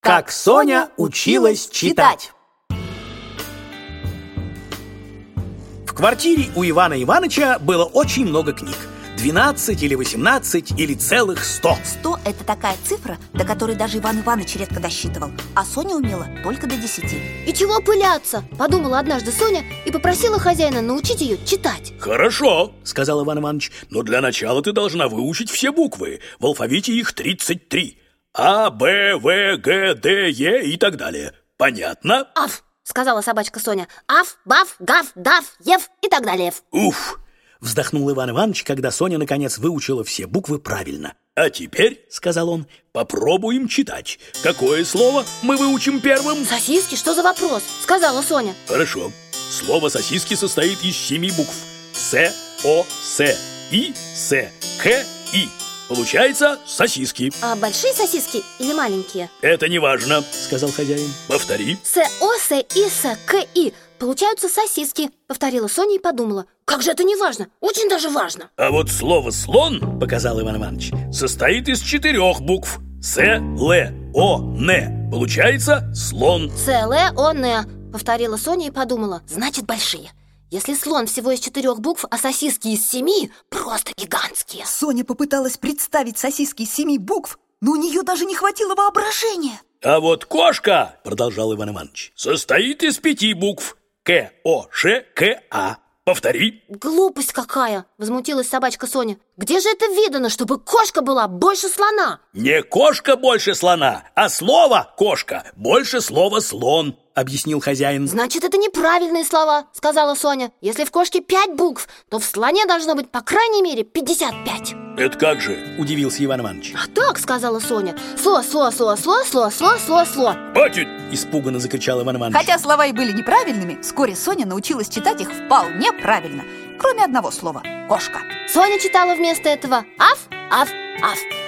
Как Соня училась читать. В квартире у Ивана Ивановича было очень много книг. 12 или 18 или целых 100. 100 – это такая цифра, до которой даже Иван Иванович редко досчитывал. А Соня умела только до 10. И чего пыляться? Подумала однажды Соня и попросила хозяина научить ее читать. Хорошо, сказал Иван Иванович, но для начала ты должна выучить все буквы. В алфавите их 33. А, Б, В, Г, Д, Е и так далее. Понятно? Аф, сказала собачка Соня. Аф, баф, гаф, даф, ев и так далее. Уф! Вздохнул Иван Иванович, когда Соня наконец выучила все буквы правильно. А теперь, сказал он, попробуем читать. Какое слово мы выучим первым? Сосиски, что за вопрос? Сказала Соня. Хорошо. Слово сосиски состоит из 7 букв. С, О, С, И, С, К, И. Получается сосиски. А большие сосиски или маленькие? Это не важно, сказал хозяин. Повтори. С, О, С, И, С, К, И. Получаются сосиски, повторила Соня и подумала. Как же это не важно? Очень даже важно. А вот слово слон, показал Иван Иванович, состоит из 4 букв. С, Л, О, Н. Получается слон. С, Л, О, Н. Повторила Соня и подумала. Значит, большие. Если слон всего из 4 букв, а сосиски из 7, просто гигантские. Соня попыталась представить сосиски из 7 букв, но у нее даже не хватило воображения. А вот кошка, продолжал Иван Иванович, состоит из 5 букв. К, О, Ш, К, А. Повтори. Глупость какая, возмутилась собачка Соня. Где же это видано, чтобы кошка была больше слона? Не кошка больше слона, а слово кошка больше слова слон, объяснил хозяин. Значит, это неправильные слова, сказала Соня. Если в кошке 5 букв, то в слоне должно быть по крайней мере 55. Это как же? Удивился Иван Иванович. А так, сказала Соня. Сло, сло, сло, сло, сло, сло, сло, сло. Хватит! Испуганно закричал Иван Иванович. Хотя слова и были неправильными, вскоре Соня научилась читать их вполне правильно. Кроме одного слова – кошка. Соня читала вместо этого аф, аф, аф.